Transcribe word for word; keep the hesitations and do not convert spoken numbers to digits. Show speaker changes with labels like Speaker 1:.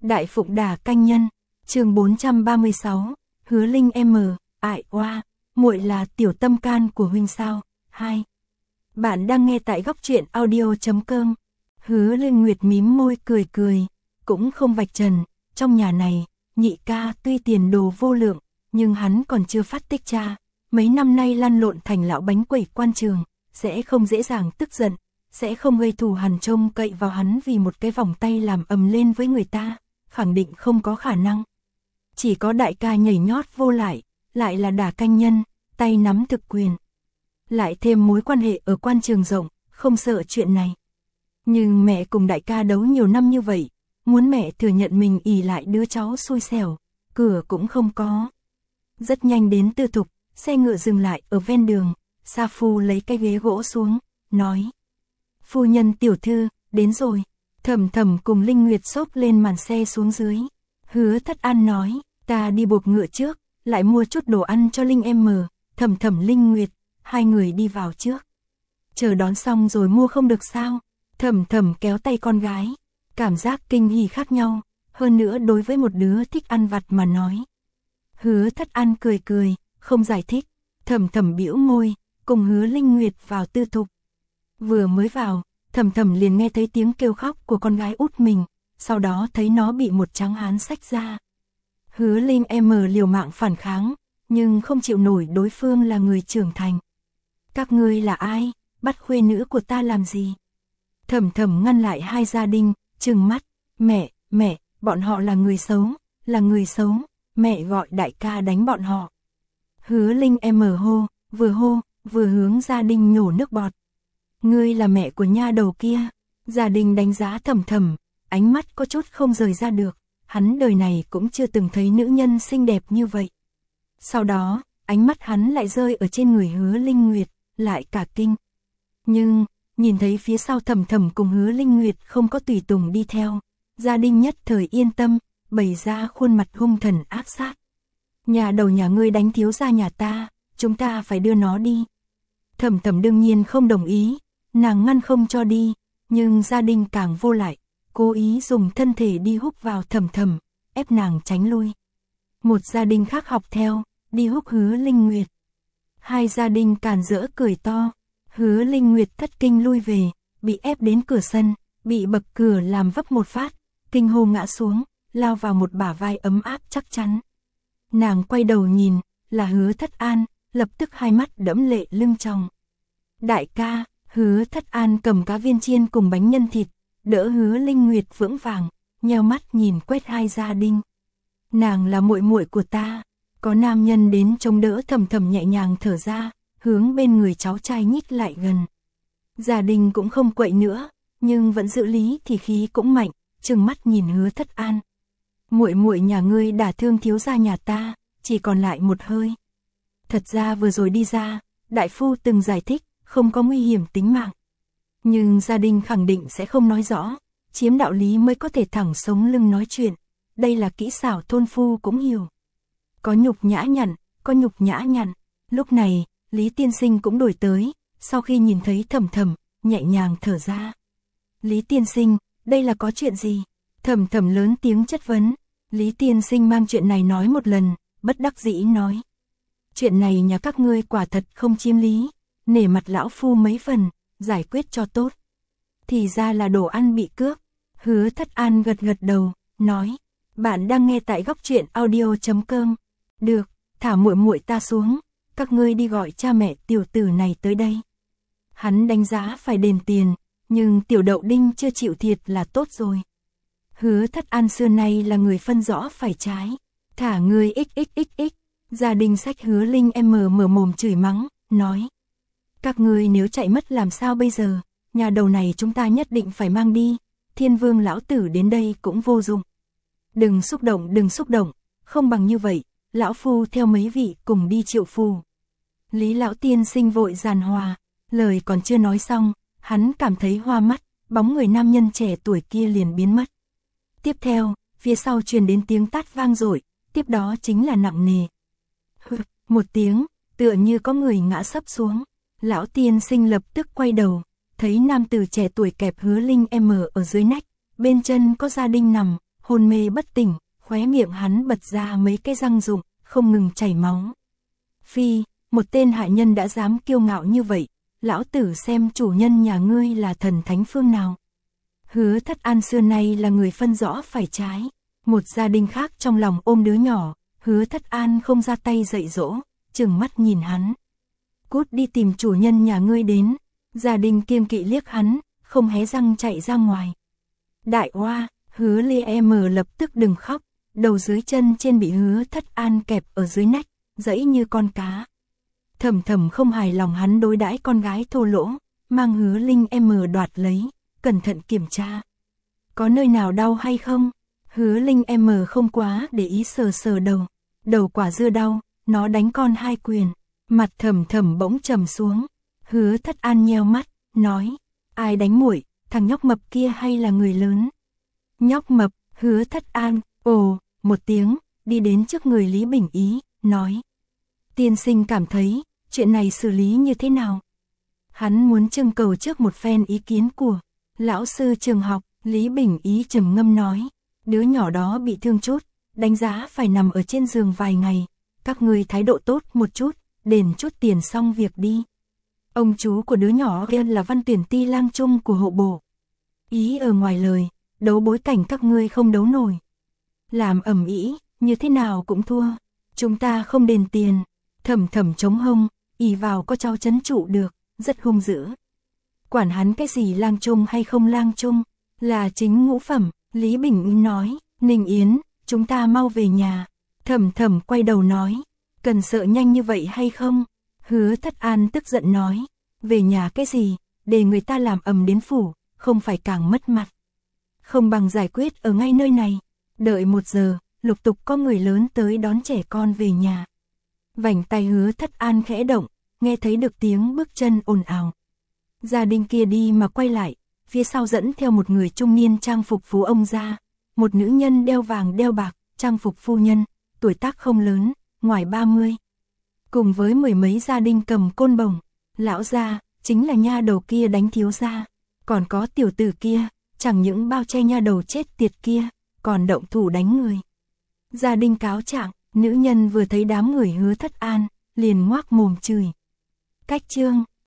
Speaker 1: Đại Phụng Đả Canh Nhân, chương bốn trăm ba mươi sáu, Hứa Linh M, ại oa, muội là tiểu tâm can của huynh sao? hai. Bạn đang nghe tại góc truyện audio chấm com. Hứa Linh Nguyệt mím môi cười cười, cũng không vạch trần, trong nhà này, nhị ca tuy tiền đồ vô lượng, nhưng hắn còn chưa phát tích cha, mấy năm nay lăn lộn thành lão bánh quẩy quan trường, sẽ không dễ dàng tức giận, sẽ không gây thù hằn trông cậy vào hắn vì một cái vòng tay làm ầm lên với người ta, khẳng định không có khả năng. Chỉ có đại ca nhảy nhót vô lại, lại là Đả Canh Nhân, tay nắm thực quyền. Lại thêm mối quan hệ ở quan trường rộng, không sợ chuyện này. Nhưng mẹ cùng đại ca đấu nhiều năm như vậy, muốn mẹ thừa nhận mình ỷ lại đứa cháu xui xẻo, cửa cũng không có. Rất nhanh đến Tư Thục, xe ngựa dừng lại ở ven đường, Sa Phu lấy cái ghế gỗ xuống, nói: "Phu nhân tiểu thư, đến rồi." Thầm Thầm cùng Linh Nguyệt xốc lên màn xe xuống dưới. Hứa Thất An nói: "Ta đi buộc ngựa trước, lại mua chút đồ ăn cho Linh em mờ." Thầm Thầm Linh Nguyệt, hai người đi vào trước. Chờ đón xong rồi mua không được sao? Thầm Thầm kéo tay con gái, cảm giác kinh hỉ khác nhau, hơn nữa đối với một đứa thích ăn vặt mà nói. Hứa Thất An cười cười, không giải thích. Thầm Thầm bĩu môi, cùng Hứa Linh Nguyệt vào Tư Thục. Vừa mới vào, Thầm Thầm liền nghe thấy tiếng kêu khóc của con gái út mình, sau đó thấy nó bị một tráng hán xách ra. Hứa Linh em liều mạng phản kháng, nhưng không chịu nổi đối phương là người trưởng thành. "Các ngươi là ai, bắt khuê nữ của ta làm gì?" Thầm Thầm ngăn lại hai gia đình, trừng mắt: "Mẹ, mẹ, bọn họ là người xấu, là người xấu, mẹ gọi đại ca đánh bọn họ." Hứa Linh em hô, vừa hô, vừa hướng gia đình nhổ nước bọt. "Ngươi là mẹ của nha đầu kia." Gia đình đánh giá Thầm Thầm, ánh mắt có chút không rời ra được, hắn đời này cũng chưa từng thấy nữ nhân xinh đẹp như vậy. Sau đó, ánh mắt hắn lại rơi ở trên người Hứa Linh Nguyệt, lại cả kinh. Nhưng, nhìn thấy phía sau Thầm Thầm cùng Hứa Linh Nguyệt không có tùy tùng đi theo, gia đình nhất thời yên tâm, bày ra khuôn mặt hung thần ác sát. "Nhà đầu nhà ngươi đánh thiếu gia nhà ta, chúng ta phải đưa nó đi." Thầm Thầm đương nhiên không đồng ý, nàng ngăn không cho đi, nhưng gia đình càng vô lại, cố ý dùng thân thể đi húc vào Thầm Thầm, ép nàng tránh lui. Một gia đình khác học theo, đi húc Hứa Linh Nguyệt. Hai gia đình càn rỡ cười to, Hứa Linh Nguyệt thất kinh lui về, bị ép đến cửa sân, bị bậc cửa làm vấp một phát, kinh hô ngã xuống, lao vào một bả vai ấm áp chắc chắn. Nàng quay đầu nhìn, là Hứa Thất An, lập tức hai mắt đẫm lệ lưng tròng. "Đại ca." Hứa Thất An cầm cá viên chiên cùng bánh nhân thịt, đỡ Hứa Linh Nguyệt vững vàng, nheo mắt nhìn quét hai gia đình. "Nàng là muội muội của ta." Có nam nhân đến chống đỡ, Thầm Thầm nhẹ nhàng thở ra, hướng bên người cháu trai nhích lại gần. Gia đình cũng không quậy nữa, nhưng vẫn giữ lý thì khí cũng mạnh, trừng mắt nhìn Hứa Thất An. "Muội muội nhà ngươi đả thương thiếu gia nhà ta, chỉ còn lại một hơi." Thật ra vừa rồi đi ra, đại phu từng giải thích, không có nguy hiểm tính mạng. Nhưng gia đình khẳng định sẽ không nói rõ, chiếm đạo lý mới có thể thẳng sống lưng nói chuyện. Đây là kỹ xảo thôn phu cũng hiểu. Có nhục nhã nhặn, có nhục nhã nhặn. Lúc này, Lý Tiên Sinh cũng đổi tới, sau khi nhìn thấy Thầm Thầm, nhẹ nhàng thở ra. "Lý Tiên Sinh, đây là có chuyện gì?" Thầm Thầm lớn tiếng chất vấn. Lý Tiên Sinh mang chuyện này nói một lần, bất đắc dĩ nói: "Chuyện này nhà các ngươi quả thật không chiếm lý, nể mặt lão phu mấy phần, giải quyết cho tốt." Thì ra là đồ ăn bị cướp. Hứa Thất An gật gật đầu, nói: "Bạn đang nghe tại góc truyện audio chấm com. Được, thả muội muội ta xuống, các ngươi đi gọi cha mẹ tiểu tử này tới đây." Hắn đánh giá phải đền tiền, nhưng tiểu đậu đinh chưa chịu thiệt là tốt rồi. Hứa Thất An xưa nay là người phân rõ phải trái. "Thả người xxxx." Gia đình sách Hứa Linh em mở mồm chửi mắng, nói: "Các ngươi nếu chạy mất làm sao bây giờ, nhà đầu này chúng ta nhất định phải mang đi, Thiên Vương lão tử đến đây cũng vô dụng." "Đừng xúc động, đừng xúc động, không bằng như vậy, lão phu theo mấy vị cùng đi triệu phù." Lý lão tiên sinh vội giàn hòa, lời còn chưa nói xong, hắn cảm thấy hoa mắt, bóng người nam nhân trẻ tuổi kia liền biến mất. Tiếp theo, phía sau truyền đến tiếng tát vang dội, tiếp đó chính là nặng nề. Hừ, một tiếng, tựa như có người ngã sấp xuống. Lão tiên sinh lập tức quay đầu, thấy nam tử trẻ tuổi kẹp Hứa Linh em ở dưới nách, bên chân có gia đình nằm, hôn mê bất tỉnh, khóe miệng hắn bật ra mấy cái răng rụng, không ngừng chảy máu. Phi, một tên hại nhân đã dám kiêu ngạo như vậy, lão tử xem chủ nhân nhà ngươi là thần thánh phương nào. Hứa Thất An xưa nay là người phân rõ phải trái, một gia đình khác trong lòng ôm đứa nhỏ, Hứa Thất An không ra tay dạy dỗ, trừng mắt nhìn hắn. Cút đi tìm chủ nhân nhà ngươi đến, gia đình kiêng kỵ liếc hắn, không hé răng chạy ra ngoài. Đại oa, Hứa Ly em lập tức đừng khóc, đầu dưới chân trên bị Hứa Thất An kẹp ở dưới nách, dẫy như con cá. Thầm thầm không hài lòng hắn đối đãi con gái thô lỗ, mang Hứa Linh em đoạt lấy, cẩn thận kiểm tra. Có nơi nào đau hay không? Hứa Linh em không quá để ý sờ sờ đầu, đầu quả dưa đau, nó đánh con hai quyền, mặt thầm thầm bỗng trầm xuống. Hứa Thất An nheo mắt, nói, ai đánh muội, thằng nhóc mập kia hay là người lớn? Nhóc mập, Hứa Thất An, ồ, một tiếng, đi đến trước người Lý Bình Ý, nói. Tiên sinh cảm thấy, chuyện này xử lý như thế nào? Hắn muốn trưng cầu trước một phen ý kiến của lão sư trường học. Lý Bình Ý trầm ngâm nói, đứa nhỏ đó bị thương chút, đánh giá phải nằm ở trên giường vài ngày, các ngươi thái độ tốt một chút, đền chút tiền xong việc đi. Ông chú của đứa nhỏ kia là Văn Tuyển Ti lang trung của hộ bộ. Ý ở ngoài lời, đấu bối cảnh các ngươi không đấu nổi. Làm ầm ĩ, như thế nào cũng thua, chúng ta không đền tiền. Thầm thầm chống hông, ỷ vào có cháu trấn trụ được, rất hung dữ. Quản hắn cái gì lang trung hay không lang trung, là chính ngũ phẩm. Lý Bình Ý nói, Ninh Yến, chúng ta mau về nhà. Thầm thầm quay đầu nói, cần sợ nhanh như vậy hay không? Hứa Thất An tức giận nói, về nhà cái gì, để người ta làm ầm đến phủ, không phải càng mất mặt. Không bằng giải quyết ở ngay nơi này. Đợi một giờ, lục tục có người lớn tới đón trẻ con về nhà. Vành tay Hứa Thất An khẽ động, nghe thấy được tiếng bước chân ồn ào. Gia đình kia đi mà quay lại, phía sau dẫn theo một người trung niên trang phục phú ông gia, một nữ nhân đeo vàng đeo bạc, trang phục phu nhân, tuổi tác không lớn, ngoài ba mươi. Cùng với mười mấy gia đình cầm côn bổng, lão gia, chính là nha đầu kia đánh thiếu gia, còn có tiểu tử kia, chẳng những bao che nha đầu chết tiệt kia, còn động thủ đánh người. Gia đình cáo trạng, nữ nhân vừa thấy đám người Hứa Thất An, liền ngoác mồm chửi. Cách chương